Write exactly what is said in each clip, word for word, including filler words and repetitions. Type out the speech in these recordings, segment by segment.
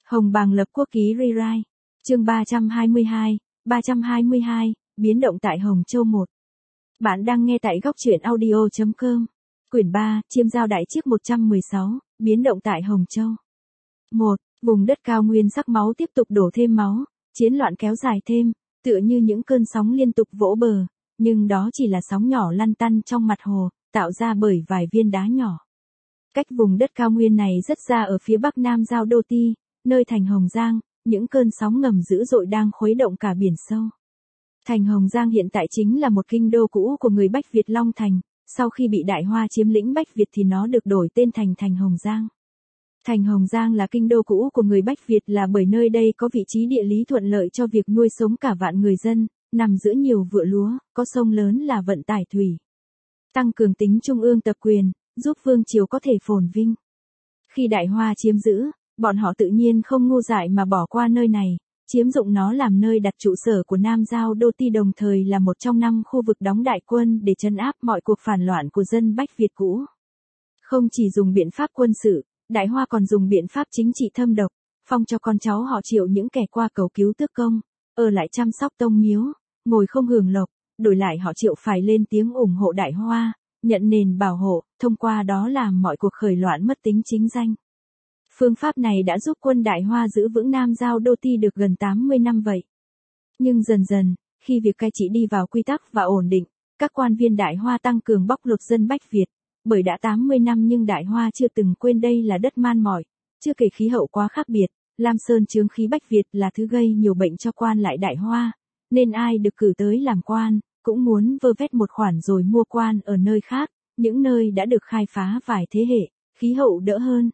Hồng Bàng lập quốc ký rewrite. Chương ba trăm hai mươi hai, ba trăm hai mươi hai, biến động tại Hồng Châu một. Bạn đang nghe tại góc truyện audio chấm com. Quyển ba, Chiêm giao đại chiếc một trăm mười sáu, biến động tại Hồng Châu. một. Vùng đất cao nguyên sắc máu tiếp tục đổ thêm máu, chiến loạn kéo dài thêm, tựa như những cơn sóng liên tục vỗ bờ, nhưng đó chỉ là sóng nhỏ lăn tăn trong mặt hồ, tạo ra bởi vài viên đá nhỏ. Cách vùng đất cao nguyên này rất xa ở phía bắc nam giao Đô Ti, nơi thành Hồng Giang, những cơn sóng ngầm dữ dội đang khuấy động cả biển sâu. Thành Hồng Giang hiện tại chính là một kinh đô cũ của người Bách Việt Long Thành, sau khi bị Đại Hoa chiếm lĩnh Bách Việt thì nó được đổi tên thành Thành Hồng Giang. Thành Hồng Giang là kinh đô cũ của người Bách Việt là bởi nơi đây có vị trí địa lý thuận lợi cho việc nuôi sống cả vạn người dân, nằm giữa nhiều vựa lúa, có sông lớn là vận tải thủy. Tăng cường tính trung ương tập quyền, giúp vương triều có thể phồn vinh. Khi Đại Hoa chiếm giữ, bọn họ tự nhiên không ngu dại mà bỏ qua nơi này, chiếm dụng nó làm nơi đặt trụ sở của Nam Giao Đô Ti, đồng thời là một trong năm khu vực đóng đại quân để trấn áp mọi cuộc phản loạn của dân Bách Việt cũ. Không chỉ dùng biện pháp quân sự, Đại Hoa còn dùng biện pháp chính trị thâm độc, phong cho con cháu họ Triệu những kẻ qua cầu cứu tước công, ở lại chăm sóc tông miếu, ngồi không hưởng lộc, đổi lại họ Triệu phải lên tiếng ủng hộ Đại Hoa, nhận nền bảo hộ, thông qua đó làm mọi cuộc khởi loạn mất tính chính danh. Phương pháp này đã giúp quân Đại Hoa giữ vững Nam Giao Đô Ti được gần tám mươi năm vậy. Nhưng dần dần, khi việc cai trị đi vào quy tắc và ổn định, các quan viên Đại Hoa tăng cường bóc lột dân Bách Việt, bởi đã tám mươi năm nhưng Đại Hoa chưa từng quên đây là đất man mỏi, chưa kể khí hậu quá khác biệt, Lam Sơn chướng khí Bách Việt là thứ gây nhiều bệnh cho quan lại Đại Hoa, nên ai được cử tới làm quan, cũng muốn vơ vét một khoản rồi mua quan ở nơi khác, những nơi đã được khai phá vài thế hệ, khí hậu đỡ hơn.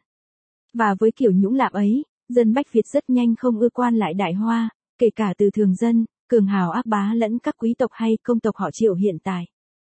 Và với kiểu nhũng lạm ấy, dân Bách Việt rất nhanh không ưa quan lại Đại Hoa, kể cả từ thường dân, cường hào ác bá lẫn các quý tộc hay công tộc họ Triệu hiện tại.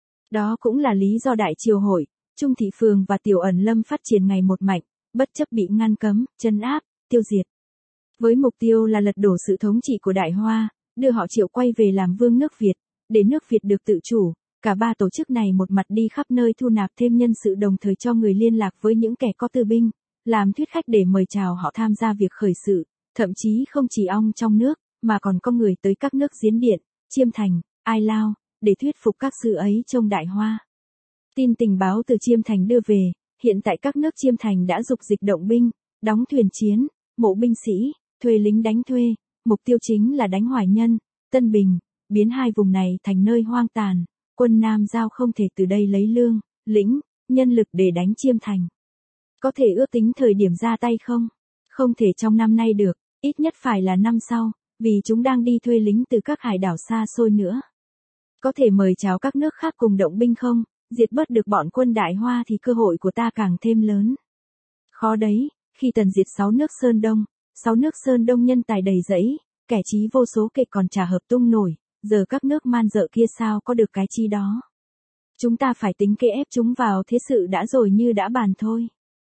Đó cũng là lý do Đại Triều Hội, Trung Thị Phường và Tiểu Ẩn Lâm phát triển ngày một mạnh, bất chấp bị ngăn cấm, trấn áp, tiêu diệt. Với mục tiêu là lật đổ sự thống trị của Đại Hoa, đưa họ Triệu quay về làm vương nước Việt, để nước Việt được tự chủ. Cả ba tổ chức này một mặt đi khắp nơi thu nạp thêm nhân sự, đồng thời cho người liên lạc với những kẻ có tư binh, làm thuyết khách để mời chào họ tham gia việc khởi sự, thậm chí không chỉ ong trong nước, mà còn có người tới các nước Diến Điện, Chiêm Thành, Ai Lao, để thuyết phục các sư ấy trông Đại Hoa. Tin tình báo từ Chiêm Thành đưa về, hiện tại các nước Chiêm Thành đã dục dịch động binh, đóng thuyền chiến, mộ binh sĩ, thuê lính đánh thuê, mục tiêu chính là đánh Hoài Nhân, Tân Bình, biến hai vùng này thành nơi hoang tàn, quân Nam Giao không thể từ đây lấy lương, lĩnh, nhân lực để đánh Chiêm Thành. Có thể ước tính thời điểm ra tay không? Không thể trong năm nay được, ít nhất phải là năm sau, vì chúng đang đi thuê lính từ các hải đảo xa xôi nữa. Có thể mời chào các nước khác cùng động binh không? Diệt bớt được bọn quân Đại Hoa thì cơ hội của ta càng thêm lớn. Khó đấy, khi Tần diệt sáu nước Sơn Đông, sáu nước Sơn Đông nhân tài đầy rẫy, kẻ trí vô số kể còn chả hợp tung nổi, giờ các nước man dợ kia sao có được cái chi đó. Chúng ta phải tính kế ép chúng vào thế sự đã rồi như đã bàn thôi.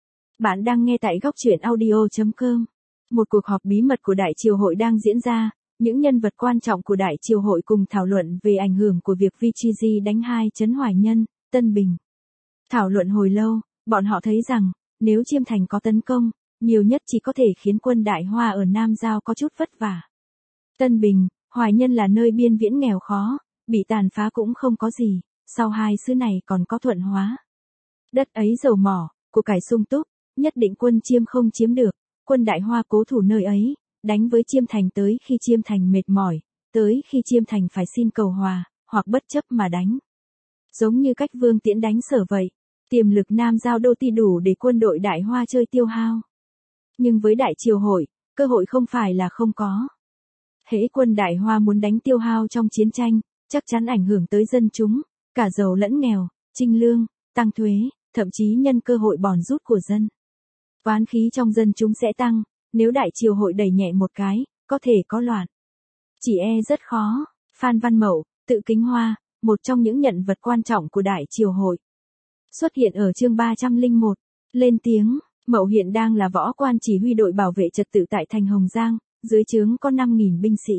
Bạn đang nghe tại góc truyện audio chấm com. Một cuộc họp bí mật của Đại Triều Hội đang diễn ra, những nhân vật quan trọng của Đại Triều Hội cùng thảo luận về ảnh hưởng của việc Vichiji đánh hai trấn Hoài Nhân, Tân Bình. Thảo luận hồi lâu, bọn họ thấy rằng, nếu Chiêm Thành có tấn công, nhiều nhất chỉ có thể khiến quân Đại Hoa ở Nam Giao có chút vất vả. Tân Bình, Hoài Nhân là nơi biên viễn nghèo khó, bị tàn phá cũng không có gì, sau hai xứ này còn có Thuận Hóa. Đất ấy dầu mỏ, của cải sung túc, nhất định quân Chiêm không chiếm được, quân Đại Hoa cố thủ nơi ấy, đánh với Chiêm Thành tới khi Chiêm Thành mệt mỏi, tới khi Chiêm Thành phải xin cầu hòa, hoặc bất chấp mà đánh. Giống như cách Vương Tiễn đánh Sở vậy, tiềm lực Nam Giao Đô Ti đủ để quân đội Đại Hoa chơi tiêu hao. Nhưng với Đại Triều Hội, cơ hội không phải là không có. Hễ quân Đại Hoa muốn đánh tiêu hao trong chiến tranh, chắc chắn ảnh hưởng tới dân chúng, cả giàu lẫn nghèo, trinh lương, tăng thuế, thậm chí nhân cơ hội bòn rút của dân. Oán khí trong dân chúng sẽ tăng, nếu Đại Triều Hội đẩy nhẹ một cái, có thể có loạn. Chỉ e rất khó. Phan Văn Mậu, tự Kính Hoa, một trong những nhân vật quan trọng của Đại Triều Hội, xuất hiện ở chương ba trăm lẻ một, lên tiếng. Mậu hiện đang là võ quan chỉ huy đội bảo vệ trật tự tại thành Hồng Giang, dưới trướng có năm nghìn binh sĩ.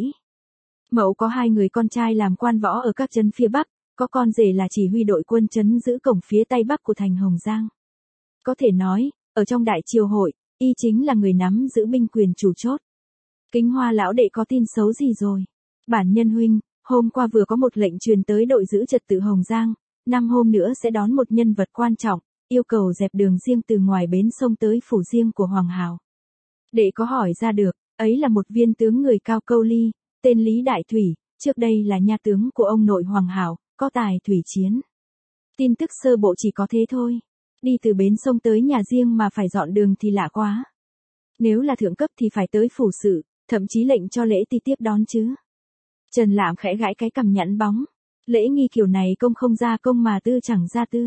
Mậu có hai người con trai làm quan võ ở các trấn phía Bắc, có con rể là chỉ huy đội quân trấn giữ cổng phía Tây Bắc của thành Hồng Giang. Có thể nói, ở trong Đại Triều Hội, y chính là người nắm giữ binh quyền chủ chốt. Kính Hoa lão đệ có tin xấu gì rồi? Bản nhân huynh, hôm qua vừa có một lệnh truyền tới đội giữ trật tự Hồng Giang, năm hôm nữa sẽ đón một nhân vật quan trọng, yêu cầu dẹp đường riêng từ ngoài bến sông tới phủ riêng của Hoàng Hảo. Đệ có hỏi ra được, ấy là một viên tướng người cao câu ly, tên Lý Đại Thủy, trước đây là nha tướng của ông nội Hoàng Hảo, có tài thủy chiến. Tin tức sơ bộ chỉ có thế thôi. Đi từ bến sông tới nhà riêng mà phải dọn đường thì lạ quá. Nếu là thượng cấp thì phải tới phủ sự, thậm chí lệnh cho lễ ti tiếp đón chứ. Trần Lạm khẽ gãi cái cằm nhẵn bóng. Lễ nghi kiểu này công không ra công mà tư chẳng ra tư.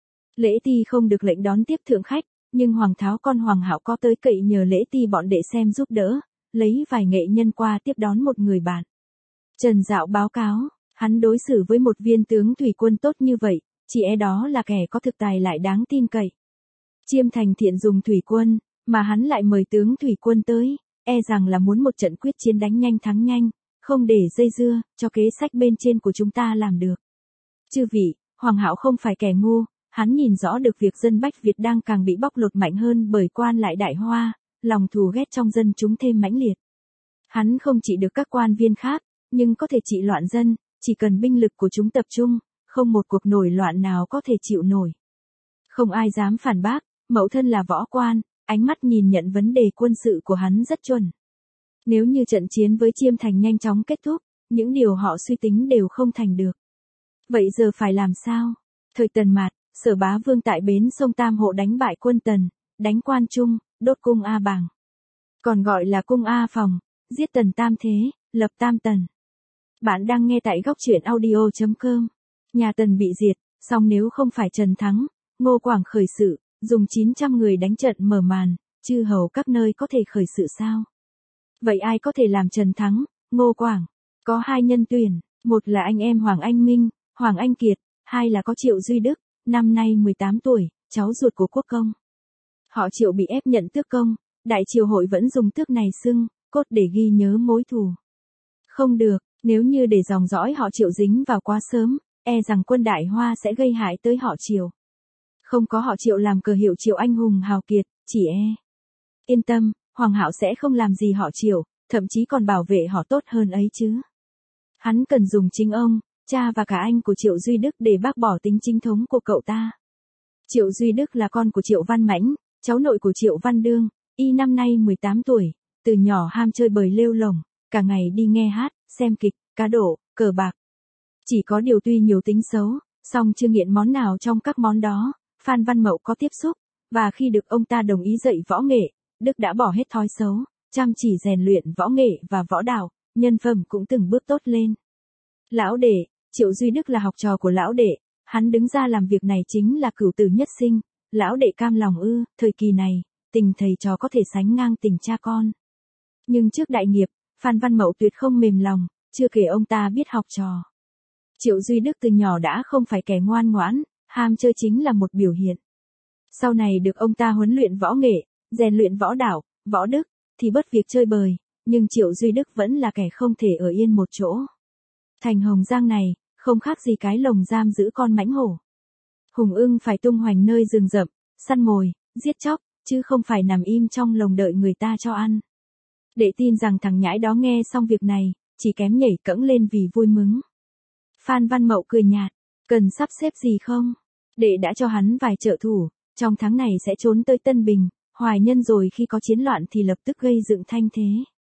Lễ ti không được lệnh đón tiếp thượng khách, nhưng Hoàng Tháo con Hoàng Hạo có tới cậy nhờ lễ ti bọn đệ xem giúp đỡ, lấy vài nghệ nhân qua tiếp đón một người bạn. Trần Dạo báo cáo, hắn đối xử với một viên tướng thủy quân tốt như vậy, chỉ e đó là kẻ có thực tài lại đáng tin cậy. Chiêm Thành thiện dùng thủy quân, mà hắn lại mời tướng thủy quân tới, e rằng là muốn một trận quyết chiến đánh nhanh thắng nhanh, không để dây dưa, cho kế sách bên trên của chúng ta làm được. Chư vị, Hoàng Hạo không phải kẻ ngu, hắn nhìn rõ được việc dân Bách Việt đang càng bị bóc lột mạnh hơn bởi quan lại Đại Hoa, lòng thù ghét trong dân chúng thêm mãnh liệt. Hắn không chỉ được các quan viên khác, nhưng có thể trị loạn dân, chỉ cần binh lực của chúng tập trung, không một cuộc nổi loạn nào có thể chịu nổi. Không ai dám phản bác, mẫu thân là võ quan, ánh mắt nhìn nhận vấn đề quân sự của hắn rất chuẩn. Nếu như trận chiến với Chiêm Thành nhanh chóng kết thúc, những điều họ suy tính đều không thành được. Vậy giờ phải làm sao? Thời Tần Mạt, Sở Bá Vương tại bến sông Tam Hộ đánh bại quân Tần, đánh Quan Trung, đốt cung A Bàng. Còn gọi là cung A Phòng, giết Tần Tam Thế, lập Tam Tần. Bạn đang nghe tại góc truyện audio chấm com. Nhà Tần bị diệt, song nếu không phải Trần Thắng, Ngô Quảng khởi sự, dùng chín trăm người đánh trận mở màn, chư hầu các nơi có thể khởi sự sao? Vậy ai có thể làm Trần Thắng, Ngô Quảng? Có hai nhân tuyển, một là anh em Hoàng Anh Minh, Hoàng Anh Kiệt, hai là có Triệu Duy Đức, năm nay mười tám tuổi, cháu ruột của Quốc Công. Họ Triệu bị ép nhận tước công, Đại Triều Hội vẫn dùng tước này xưng, cốt để ghi nhớ mối thù. Không được, nếu như để dòng dõi họ Triệu dính vào quá sớm, e rằng quân Đại Hoa sẽ gây hại tới họ Triệu. Không có họ Triệu làm cờ hiệu Triệu anh hùng hào kiệt, chỉ e. Yên tâm, Hoàng Hạo sẽ không làm gì họ Triệu, thậm chí còn bảo vệ họ tốt hơn ấy chứ. Hắn cần dùng chính ông, cha và cả anh của Triệu Duy Đức để bác bỏ tính chính thống của cậu ta. Triệu Duy Đức là con của Triệu Văn Mãnh, cháu nội của Triệu Văn Đương, y năm nay mười tám tuổi, từ nhỏ ham chơi bời lêu lổng, cả ngày đi nghe hát, xem kịch, cá độ, cờ bạc. Chỉ có điều tuy nhiều tính xấu, song chưa nghiện món nào trong các món đó, Phan Văn Mậu có tiếp xúc, và khi được ông ta đồng ý dạy võ nghệ, Đức đã bỏ hết thói xấu, chăm chỉ rèn luyện võ nghệ và võ đạo, nhân phẩm cũng từng bước tốt lên. Lão đệ, Triệu Duy Đức là học trò của lão đệ, hắn đứng ra làm việc này chính là cửu tử nhất sinh, lão đệ cam lòng ư? Thời kỳ này, tình thầy trò có thể sánh ngang tình cha con. Nhưng trước đại nghiệp, Phan Văn Mậu tuyệt không mềm lòng, chưa kể ông ta biết học trò. Triệu Duy Đức từ nhỏ đã không phải kẻ ngoan ngoãn, ham chơi chính là một biểu hiện. Sau này được ông ta huấn luyện võ nghệ, rèn luyện võ đạo, võ đức, thì bất việc chơi bời, nhưng Triệu Duy Đức vẫn là kẻ không thể ở yên một chỗ. Thành Hồng Giang này, không khác gì cái lồng giam giữ con mãnh hổ. Hùng ưng phải tung hoành nơi rừng rậm, săn mồi, giết chóc, chứ không phải nằm im trong lồng đợi người ta cho ăn. Đệ tin rằng thằng nhãi đó nghe xong việc này, chỉ kém nhảy cẫng lên vì vui mừng. Phan Văn Mậu cười nhạt, cần sắp xếp gì không? Đệ đã cho hắn vài trợ thủ, trong tháng này sẽ trốn tới Tân Bình, Hoài Nhân rồi khi có chiến loạn thì lập tức gây dựng thanh thế.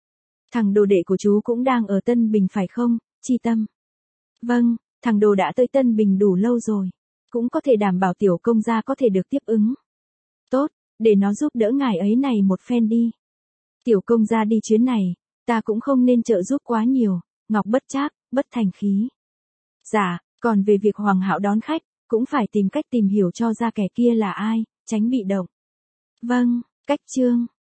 Thằng đồ đệ của chú cũng đang ở Tân Bình phải không, Chi Tâm? Vâng, thằng đồ đã tới Tân Bình đủ lâu rồi, cũng có thể đảm bảo tiểu công gia có thể được tiếp ứng. Tốt, để nó giúp đỡ ngài ấy này một phen đi. Tiểu công gia đi chuyến này, ta cũng không nên trợ giúp quá nhiều, ngọc bất trác, bất thành khí. Dạ, còn về việc Hoàng Hạo đón khách, cũng phải tìm cách tìm hiểu cho ra kẻ kia là ai, tránh bị động. Vâng, cách chương.